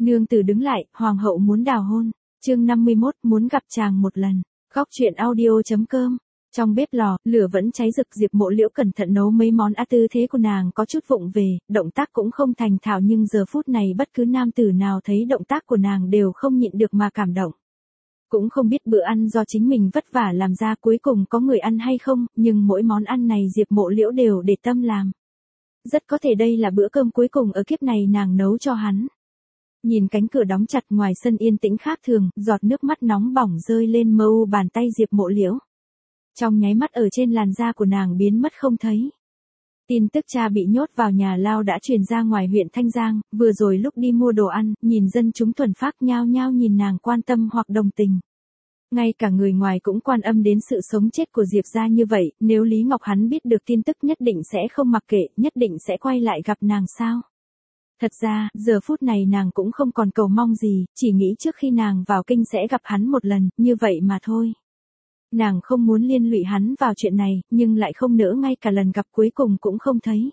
Nương tử đứng lại, hoàng hậu muốn đào hôn. Chương 51, muốn gặp chàng một lần. Góc truyện audio.com. Trong bếp lò, lửa vẫn cháy rực, Diệp Mộ Liễu cẩn thận nấu mấy món ăn, tư thế của nàng có chút vụng về, động tác cũng không thành thạo, nhưng giờ phút này bất cứ nam tử nào thấy động tác của nàng đều không nhịn được mà cảm động. Cũng không biết bữa ăn do chính mình vất vả làm ra cuối cùng có người ăn hay không, nhưng mỗi món ăn này Diệp Mộ Liễu đều để tâm làm. Rất có thể đây là bữa cơm cuối cùng ở kiếp này nàng nấu cho hắn. Nhìn cánh cửa đóng chặt, ngoài sân yên tĩnh khác thường, giọt nước mắt nóng bỏng rơi lên mờ u bàn tay Diệp Mộ Liễu. Trong nháy mắt ở trên làn da của nàng biến mất không thấy. Tin tức cha bị nhốt vào nhà lao đã truyền ra ngoài huyện Thanh Giang, vừa rồi lúc đi mua đồ ăn, nhìn dân chúng thuần phác nhao nhao nhìn nàng quan tâm hoặc đồng tình. Ngay cả người ngoài cũng quan âm đến sự sống chết của Diệp gia như vậy, nếu Lý Ngọc hắn biết được tin tức nhất định sẽ không mặc kệ, nhất định sẽ quay lại gặp nàng sao. Thật ra, giờ phút này nàng cũng không còn cầu mong gì, chỉ nghĩ trước khi nàng vào kinh sẽ gặp hắn một lần, như vậy mà thôi. Nàng không muốn liên lụy hắn vào chuyện này, nhưng lại không nỡ ngay cả lần gặp cuối cùng cũng không thấy.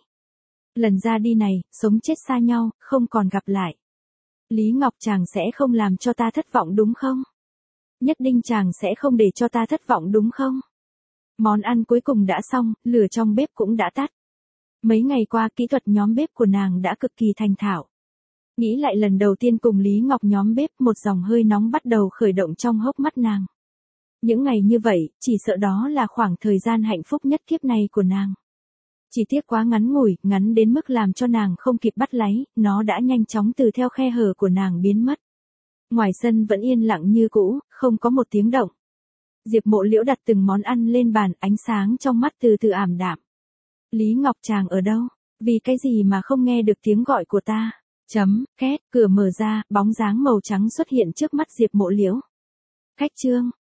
Lần ra đi này, sống chết xa nhau, không còn gặp lại. Lý Ngọc, chàng sẽ không làm cho ta thất vọng đúng không? Nhất định chàng sẽ không để cho ta thất vọng đúng không? Món ăn cuối cùng đã xong, lửa trong bếp cũng đã tắt. Mấy ngày qua kỹ thuật nhóm bếp của nàng đã cực kỳ thành thạo. Nghĩ lại lần đầu tiên cùng Lý Ngọc nhóm bếp, một dòng hơi nóng bắt đầu khởi động trong hốc mắt nàng. Những ngày như vậy, chỉ sợ đó là khoảng thời gian hạnh phúc nhất kiếp này của nàng. Chỉ tiếc quá ngắn ngủi, ngắn đến mức làm cho nàng không kịp bắt lấy, nó đã nhanh chóng từ theo khe hở của nàng biến mất. Ngoài sân vẫn yên lặng như cũ, không có một tiếng động. Diệp Mộ Liễu đặt từng món ăn lên bàn, ánh sáng trong mắt từ từ ảm đạm. Lý Ngọc, chàng ở đâu? Vì cái gì mà không nghe được tiếng gọi của ta? Két, cửa mở ra, bóng dáng màu trắng xuất hiện trước mắt Diệp Mộ Liễu. Khách Trương,